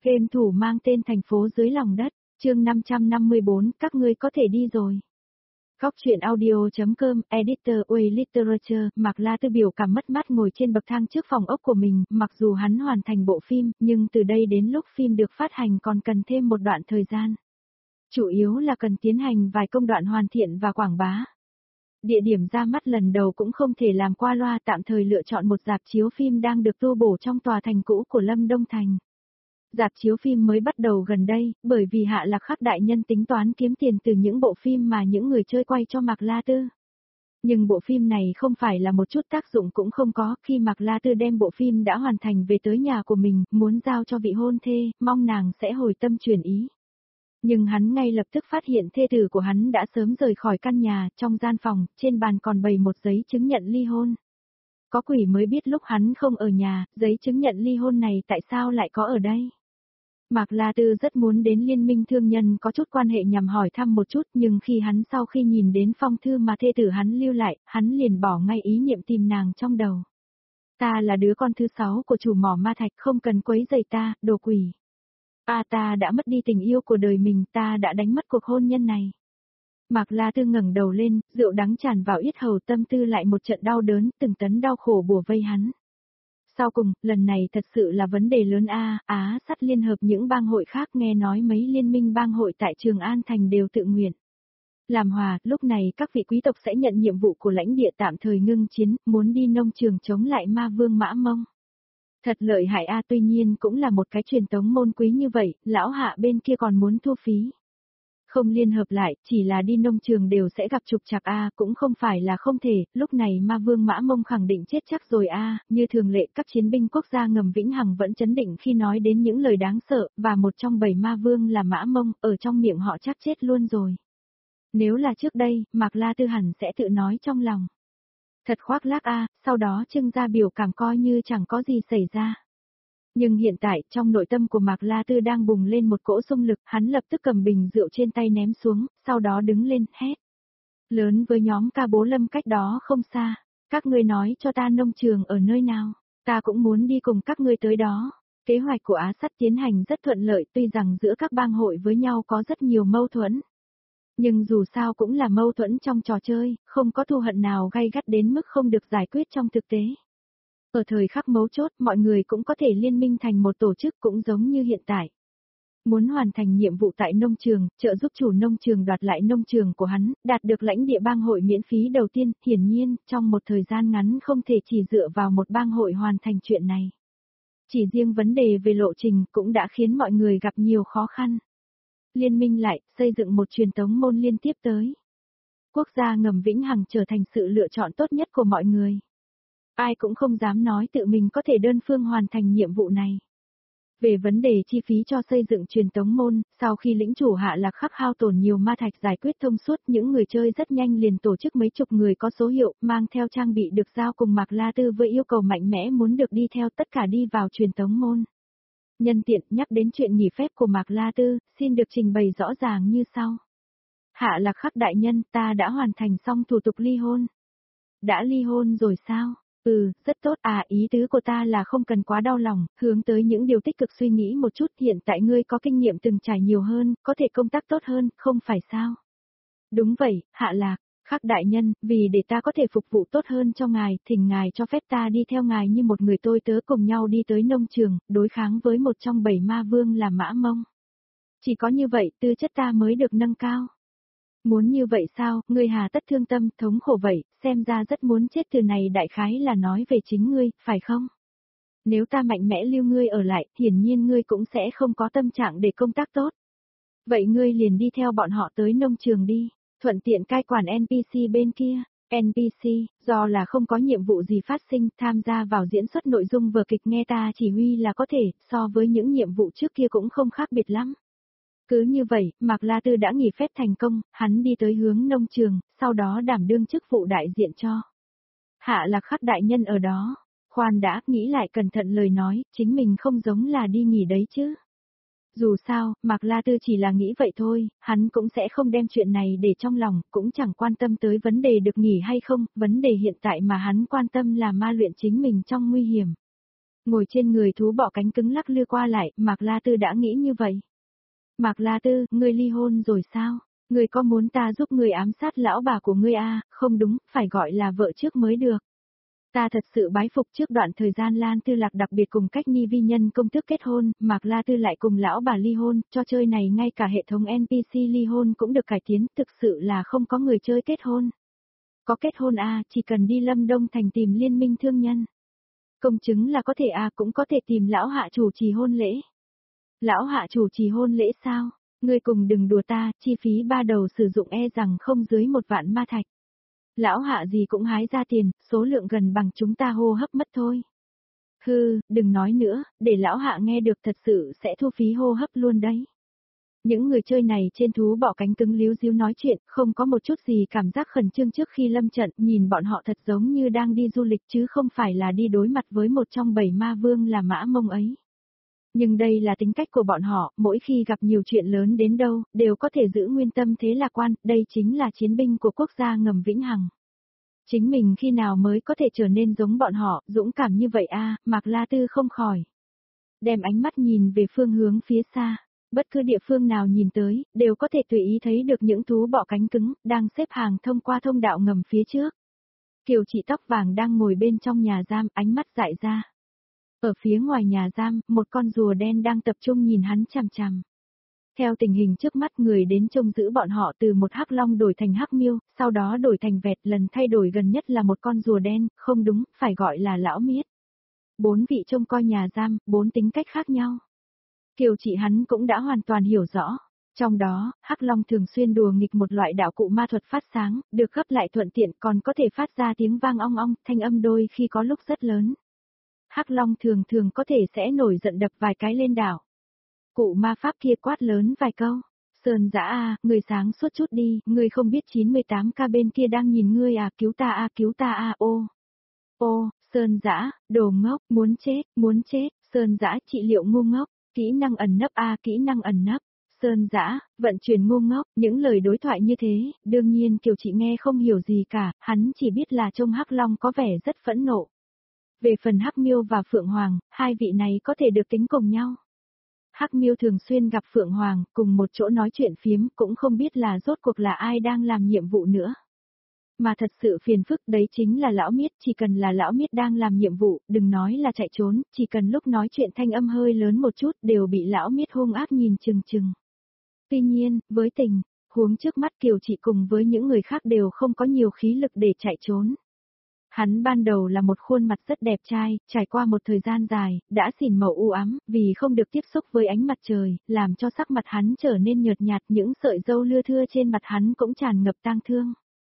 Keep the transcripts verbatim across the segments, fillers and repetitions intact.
Game thủ mang tên thành phố dưới lòng đất, chương năm trăm năm mươi bốn, các ngươi có thể đi rồi. Góc truyện audio.com, Editor Way Literature, Mạc La Tư biểu cảm mất mát ngồi trên bậc thang trước phòng ốc của mình, mặc dù hắn hoàn thành bộ phim, nhưng từ đây đến lúc phim được phát hành còn cần thêm một đoạn thời gian. Chủ yếu là cần tiến hành vài công đoạn hoàn thiện và quảng bá. Địa điểm ra mắt lần đầu cũng không thể làm qua loa, tạm thời lựa chọn một rạp chiếu phim đang được tu bổ trong tòa thành cũ của Lâm Đông Thành. Rạp chiếu phim mới bắt đầu gần đây, bởi vì Hạ Lạc Khắc đại nhân tính toán kiếm tiền từ những bộ phim mà những người chơi quay cho Mạc La Tư. Nhưng bộ phim này không phải là một chút tác dụng cũng không có, khi Mạc La Tư đem bộ phim đã hoàn thành về tới nhà của mình, muốn giao cho vị hôn thê, mong nàng sẽ hồi tâm chuyển ý. Nhưng hắn ngay lập tức phát hiện thê tử của hắn đã sớm rời khỏi căn nhà, trong gian phòng, trên bàn còn bày một giấy chứng nhận ly hôn. Có quỷ mới biết lúc hắn không ở nhà, giấy chứng nhận ly hôn này tại sao lại có ở đây. Mạc La Tư rất muốn đến Liên minh thương nhân có chút quan hệ nhằm hỏi thăm một chút, nhưng khi hắn sau khi nhìn đến phong thư mà thê tử hắn lưu lại, hắn liền bỏ ngay ý niệm tìm nàng trong đầu. Ta là đứa con thứ sáu của chủ mỏ ma thạch, không cần quấy rầy ta, đồ quỷ. À, ta đã mất đi tình yêu của đời mình, ta đã đánh mất cuộc hôn nhân này. Mạc La Tư ngẩng đầu lên, rượu đắng tràn vào yết hầu, tâm tư lại một trận đau đớn, từng tấn đau khổ bủa vây hắn. Sau cùng, lần này thật sự là vấn đề lớn a, Á Sắt liên hợp những bang hội khác, nghe nói mấy liên minh bang hội tại Trường An Thành đều tự nguyện làm hòa, lúc này các vị quý tộc sẽ nhận nhiệm vụ của lãnh địa tạm thời ngưng chiến, muốn đi nông trường chống lại ma vương Mã Mông. Thật lợi hại a, tuy nhiên cũng là một cái truyền tống môn quý như vậy, lão Hạ bên kia còn muốn thu phí. Không liên hợp lại, chỉ là đi nông trường đều sẽ gặp trục trặc a, cũng không phải là không thể, lúc này ma vương Mã Mông khẳng định chết chắc rồi a, như thường lệ các chiến binh quốc gia ngầm vĩnh hằng vẫn chấn định khi nói đến những lời đáng sợ, và một trong bảy ma vương là Mã Mông, ở trong miệng họ chắc chết luôn rồi. Nếu là trước đây, Mạc La Tư hẳn sẽ tự nói trong lòng. Thật khoác lác a, sau đó trưng ra biểu cảm coi như chẳng có gì xảy ra. Nhưng hiện tại, trong nội tâm của Mạc La Tư đang bùng lên một cỗ xung lực, hắn lập tức cầm bình rượu trên tay ném xuống, sau đó đứng lên, hét lớn với nhóm ca bố Lâm cách đó không xa. Các ngươi nói cho ta nông trường ở nơi nào, ta cũng muốn đi cùng các ngươi tới đó. Kế hoạch của Á Sắt tiến hành rất thuận lợi, tuy rằng giữa các bang hội với nhau có rất nhiều mâu thuẫn. Nhưng dù sao cũng là mâu thuẫn trong trò chơi, không có thù hận nào gay gắt đến mức không được giải quyết trong thực tế. Ở thời khắc mấu chốt, mọi người cũng có thể liên minh thành một tổ chức cũng giống như hiện tại. Muốn hoàn thành nhiệm vụ tại nông trường, trợ giúp chủ nông trường đoạt lại nông trường của hắn, đạt được lãnh địa bang hội miễn phí đầu tiên, hiển nhiên, trong một thời gian ngắn không thể chỉ dựa vào một bang hội hoàn thành chuyện này. Chỉ riêng vấn đề về lộ trình cũng đã khiến mọi người gặp nhiều khó khăn. Liên minh lại, xây dựng một truyền tống môn liên tiếp tới. Quốc gia ngầm vĩnh hằng trở thành sự lựa chọn tốt nhất của mọi người. Ai cũng không dám nói tự mình có thể đơn phương hoàn thành nhiệm vụ này. Về vấn đề chi phí cho xây dựng truyền tống môn, sau khi lĩnh chủ Hạ Lạc Khắc hao tổn nhiều ma thạch giải quyết thông suốt, những người chơi rất nhanh liền tổ chức mấy chục người có số hiệu, mang theo trang bị được giao cùng Mạc La Tư với yêu cầu mạnh mẽ muốn được đi theo tất cả đi vào truyền tống môn. Nhân tiện nhắc đến chuyện nghỉ phép của Mạc La Tư, xin được trình bày rõ ràng như sau. Hạ Lạc Khắc đại nhân, ta đã hoàn thành xong thủ tục ly hôn. Đã ly hôn rồi sao? Ừ, rất tốt à, ý tứ của ta là không cần quá đau lòng, hướng tới những điều tích cực suy nghĩ một chút, hiện tại ngươi có kinh nghiệm từng trải nhiều hơn, có thể công tác tốt hơn, không phải sao? Đúng vậy, Hạ Lạc Khắc đại nhân, vì để ta có thể phục vụ tốt hơn cho ngài, thỉnh ngài cho phép ta đi theo ngài như một người tôi tớ cùng nhau đi tới nông trường, đối kháng với một trong bảy ma vương là Mã Mông. Chỉ có như vậy, tư chất ta mới được nâng cao. Muốn như vậy sao, ngươi hà tất thương tâm, thống khổ vậy, xem ra rất muốn chết, từ này đại khái là nói về chính ngươi, phải không? Nếu ta mạnh mẽ lưu ngươi ở lại, hiển nhiên ngươi cũng sẽ không có tâm trạng để công tác tốt. Vậy ngươi liền đi theo bọn họ tới nông trường đi, thuận tiện cai quản en pê xê bên kia. en pê xê, do là không có nhiệm vụ gì phát sinh, tham gia vào diễn xuất nội dung vở kịch nghe ta chỉ huy là có thể, so với những nhiệm vụ trước kia cũng không khác biệt lắm. Cứ như vậy, Mạc La Tư đã nghỉ phép thành công, hắn đi tới hướng nông trường, sau đó đảm đương chức vụ đại diện cho Hạ Lạc Khắc đại nhân ở đó. Khoan đã, nghĩ lại cẩn thận lời nói, chính mình không giống là đi nghỉ đấy chứ. Dù sao, Mạc La Tư chỉ là nghĩ vậy thôi, hắn cũng sẽ không đem chuyện này để trong lòng, cũng chẳng quan tâm tới vấn đề được nghỉ hay không, vấn đề hiện tại mà hắn quan tâm là ma luyện chính mình trong nguy hiểm. Ngồi trên người thú bọ cánh cứng lắc lư qua lại, Mạc La Tư đã nghĩ như vậy. Mạc La Tư, ngươi ly hôn rồi sao? Ngươi có muốn ta giúp ngươi ám sát lão bà của ngươi à? Không đúng, phải gọi là vợ trước mới được. Ta thật sự bái phục trước đoạn thời gian Lan Tư Lạc đặc biệt cùng cách ni vi nhân công thức kết hôn, Mạc La Tư lại cùng lão bà ly hôn, cho chơi này ngay cả hệ thống en pê xê ly hôn cũng được cải tiến, thực sự là không có người chơi kết hôn. Có kết hôn à, chỉ cần đi Lâm Đông Thành tìm liên minh thương nhân. Công chứng là có thể à, cũng có thể tìm lão hạ chủ trì hôn lễ. Lão hạ chủ trì hôn lễ sao? Ngươi cùng đừng đùa ta, chi phí ba đầu sử dụng e rằng không dưới một vạn ma thạch. Lão hạ gì cũng hái ra tiền, số lượng gần bằng chúng ta hô hấp mất thôi. Hừ, đừng nói nữa, để lão hạ nghe được thật sự sẽ thu phí hô hấp luôn đấy. Những người chơi này trên thú bọ cánh cứng líu díu nói chuyện, không có một chút gì cảm giác khẩn trương trước khi lâm trận, nhìn bọn họ thật giống như đang đi du lịch chứ không phải là đi đối mặt với một trong bảy ma vương là Mã Mông ấy. Nhưng đây là tính cách của bọn họ, mỗi khi gặp nhiều chuyện lớn đến đâu, đều có thể giữ nguyên tâm thế lạc quan, đây chính là chiến binh của quốc gia ngầm vĩnh hằng. Chính mình khi nào mới có thể trở nên giống bọn họ, dũng cảm như vậy a? Mạc La Tư không khỏi. Đem ánh mắt nhìn về phương hướng phía xa, bất cứ địa phương nào nhìn tới, đều có thể tùy ý thấy được những thú bọ cánh cứng, đang xếp hàng thông qua thông đạo ngầm phía trước. Kiều chị tóc vàng đang ngồi bên trong nhà giam, ánh mắt dại ra. Ở phía ngoài nhà giam, một con rùa đen đang tập trung nhìn hắn chằm chằm. Theo tình hình trước mắt người đến trông giữ bọn họ từ một hắc long đổi thành hắc miêu, sau đó đổi thành vẹt, lần thay đổi gần nhất là một con rùa đen, không đúng, phải gọi là lão miết. Bốn vị trông coi nhà giam, bốn tính cách khác nhau. Kiều chị hắn cũng đã hoàn toàn hiểu rõ. Trong đó, hắc long thường xuyên đùa nghịch một loại đạo cụ ma thuật phát sáng, được gấp lại thuận tiện còn có thể phát ra tiếng vang ong ong, thanh âm đôi khi có lúc rất lớn. Hắc long thường thường có thể sẽ nổi giận đập vài cái lên đảo. Cụ ma pháp kia quát lớn vài câu. Sơn Dã a, người sáng suốt chút đi, người không biết chín mươi tám ca bên kia đang nhìn ngươi à, cứu ta a, cứu ta a, ô. Ô, Sơn Dã, đồ ngốc, muốn chết, muốn chết, Sơn Dã trị liệu ngu ngốc, kỹ năng ẩn nấp a, kỹ năng ẩn nấp. Sơn Dã, vận chuyển ngu ngốc, những lời đối thoại như thế, đương nhiên Kiều chị nghe không hiểu gì cả, hắn chỉ biết là trông Hắc Long có vẻ rất phẫn nộ. Về phần Hắc Miêu và Phượng Hoàng, hai vị này có thể được tính cùng nhau. Hắc Miêu thường xuyên gặp Phượng Hoàng, cùng một chỗ nói chuyện phiếm, cũng không biết là rốt cuộc là ai đang làm nhiệm vụ nữa. Mà thật sự phiền phức đấy chính là lão miết, chỉ cần là lão miết đang làm nhiệm vụ, đừng nói là chạy trốn, chỉ cần lúc nói chuyện thanh âm hơi lớn một chút đều bị lão miết hung ác nhìn chừng chừng. Tuy nhiên, với tình huống trước mắt Kiều chị cùng với những người khác đều không có nhiều khí lực để chạy trốn. Hắn ban đầu là một khuôn mặt rất đẹp trai, trải qua một thời gian dài, đã xỉn màu u ám, vì không được tiếp xúc với ánh mặt trời, làm cho sắc mặt hắn trở nên nhợt nhạt, những sợi râu lưa thưa trên mặt hắn cũng tràn ngập tang thương.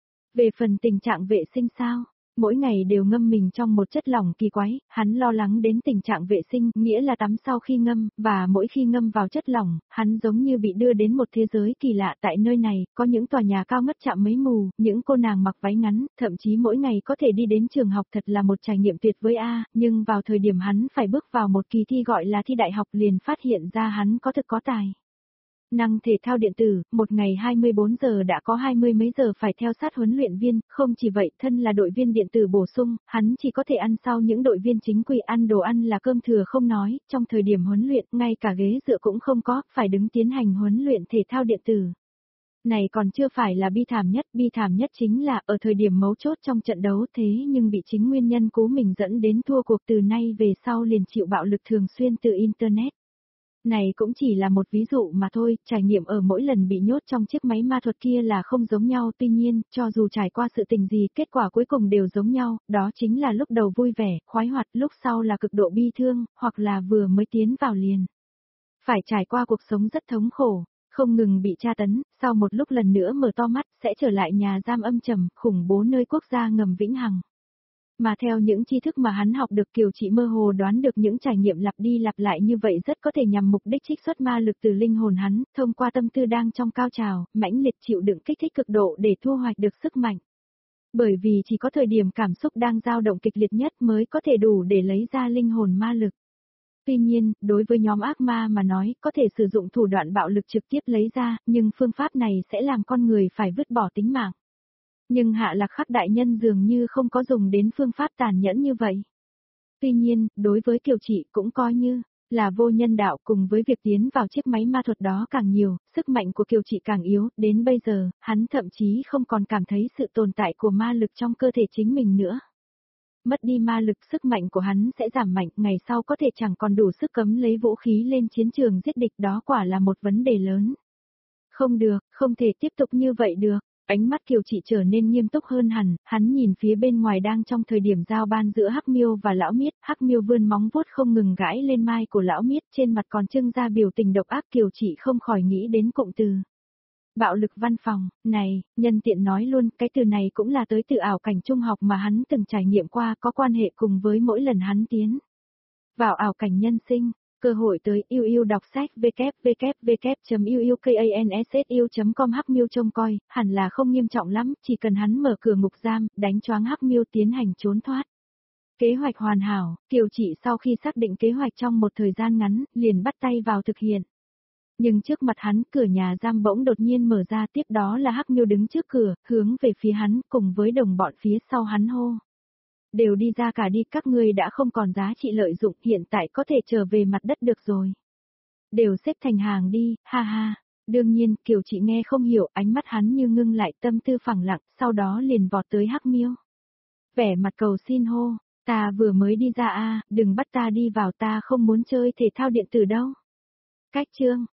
Về phần tình trạng vệ sinh sao? Mỗi ngày đều ngâm mình trong một chất lỏng kỳ quái, hắn lo lắng đến tình trạng vệ sinh, nghĩa là tắm sau khi ngâm, và mỗi khi ngâm vào chất lỏng, hắn giống như bị đưa đến một thế giới kỳ lạ. Tại nơi này, có những tòa nhà cao ngất chạm mấy mù, những cô nàng mặc váy ngắn, thậm chí mỗi ngày có thể đi đến trường học, thật là một trải nghiệm tuyệt vời a. Nhưng vào thời điểm hắn phải bước vào một kỳ thi gọi là thi đại học liền phát hiện ra hắn có thực có tài. Năng thể thao điện tử, một ngày hai mươi bốn giờ đã có hai mươi mấy giờ phải theo sát huấn luyện viên, không chỉ vậy, thân là đội viên điện tử bổ sung, hắn chỉ có thể ăn sau những đội viên chính quy, ăn đồ ăn là cơm thừa không nói, trong thời điểm huấn luyện, ngay cả ghế dựa cũng không có, phải đứng tiến hành huấn luyện thể thao điện tử. Này còn chưa phải là bi thảm nhất, bi thảm nhất chính là ở thời điểm mấu chốt trong trận đấu thế nhưng bị chính nguyên nhân cố mình dẫn đến thua cuộc, từ nay về sau liền chịu bạo lực thường xuyên từ Internet. Này cũng chỉ là một ví dụ mà thôi, trải nghiệm ở mỗi lần bị nhốt trong chiếc máy ma thuật kia là không giống nhau, tuy nhiên, cho dù trải qua sự tình gì, kết quả cuối cùng đều giống nhau, đó chính là lúc đầu vui vẻ, khoái hoạt, lúc sau là cực độ bi thương, hoặc là vừa mới tiến vào liền. Phải trải qua cuộc sống rất thống khổ, không ngừng bị tra tấn, sau một lúc lần nữa mở to mắt, sẽ trở lại nhà giam âm trầm, khủng bố nơi quốc gia ngầm vĩnh hằng. Mà theo những tri thức mà hắn học được, Kiều chị mơ hồ đoán được những trải nghiệm lặp đi lặp lại như vậy rất có thể nhằm mục đích trích xuất ma lực từ linh hồn hắn, thông qua tâm tư đang trong cao trào, mãnh liệt chịu đựng kích thích cực độ để thu hoạch được sức mạnh. Bởi vì chỉ có thời điểm cảm xúc đang dao động kịch liệt nhất mới có thể đủ để lấy ra linh hồn ma lực. Tuy nhiên, đối với nhóm ác ma mà nói, có thể sử dụng thủ đoạn bạo lực trực tiếp lấy ra, nhưng phương pháp này sẽ làm con người phải vứt bỏ tính mạng. Nhưng Hạ Lạc Khắc đại nhân dường như không có dùng đến phương pháp tàn nhẫn như vậy. Tuy nhiên, đối với Kiều Trị cũng coi như là vô nhân đạo, cùng với việc tiến vào chiếc máy ma thuật đó càng nhiều, sức mạnh của Kiều Trị càng yếu, đến bây giờ, hắn thậm chí không còn cảm thấy sự tồn tại của ma lực trong cơ thể chính mình nữa. Mất đi ma lực, sức mạnh của hắn sẽ giảm mạnh, ngày sau có thể chẳng còn đủ sức cấm lấy vũ khí lên chiến trường giết địch, đó quả là một vấn đề lớn. Không được, không thể tiếp tục như vậy được. Ánh mắt Kiều Trị trở nên nghiêm túc hơn hẳn, hắn nhìn phía bên ngoài đang trong thời điểm giao ban giữa Hắc Miêu và Lão Miết, Hắc Miêu vươn móng vuốt không ngừng gãi lên mai của Lão Miết, trên mặt còn trưng ra biểu tình độc ác. Kiều Trị không khỏi nghĩ đến cụm từ bạo lực văn phòng. Này, nhân tiện nói luôn, cái từ này cũng là tới từ ảo cảnh trung học mà hắn từng trải nghiệm qua, có quan hệ cùng với mỗi lần hắn tiến vào ảo cảnh nhân sinh. Cơ hội tới, yêu yêu đọc sách w w w chấm u u kansu chấm com. Hắc Miêu trông coi, hẳn là không nghiêm trọng lắm, chỉ cần hắn mở cửa ngục giam, đánh choáng Hắc Miêu tiến hành trốn thoát. Kế hoạch hoàn hảo, Kiều Trị sau khi xác định kế hoạch trong một thời gian ngắn, liền bắt tay vào thực hiện. Nhưng trước mặt hắn, cửa nhà giam bỗng đột nhiên mở ra, tiếp đó là Hắc Miêu đứng trước cửa, hướng về phía hắn, cùng với đồng bọn phía sau hắn hô. Đều đi ra cả đi, các ngươi đã không còn giá trị lợi dụng, hiện tại có thể trở về mặt đất được rồi. Đều xếp thành hàng đi, ha ha. Đương nhiên, Kiều Trị nghe không hiểu, ánh mắt hắn như ngưng lại, tâm tư phẳng lặng, sau đó liền vọt tới Hắc Miêu. Vẻ mặt cầu xin hô, ta vừa mới đi ra a, đừng bắt ta đi vào, ta không muốn chơi thể thao điện tử đâu. Cách chương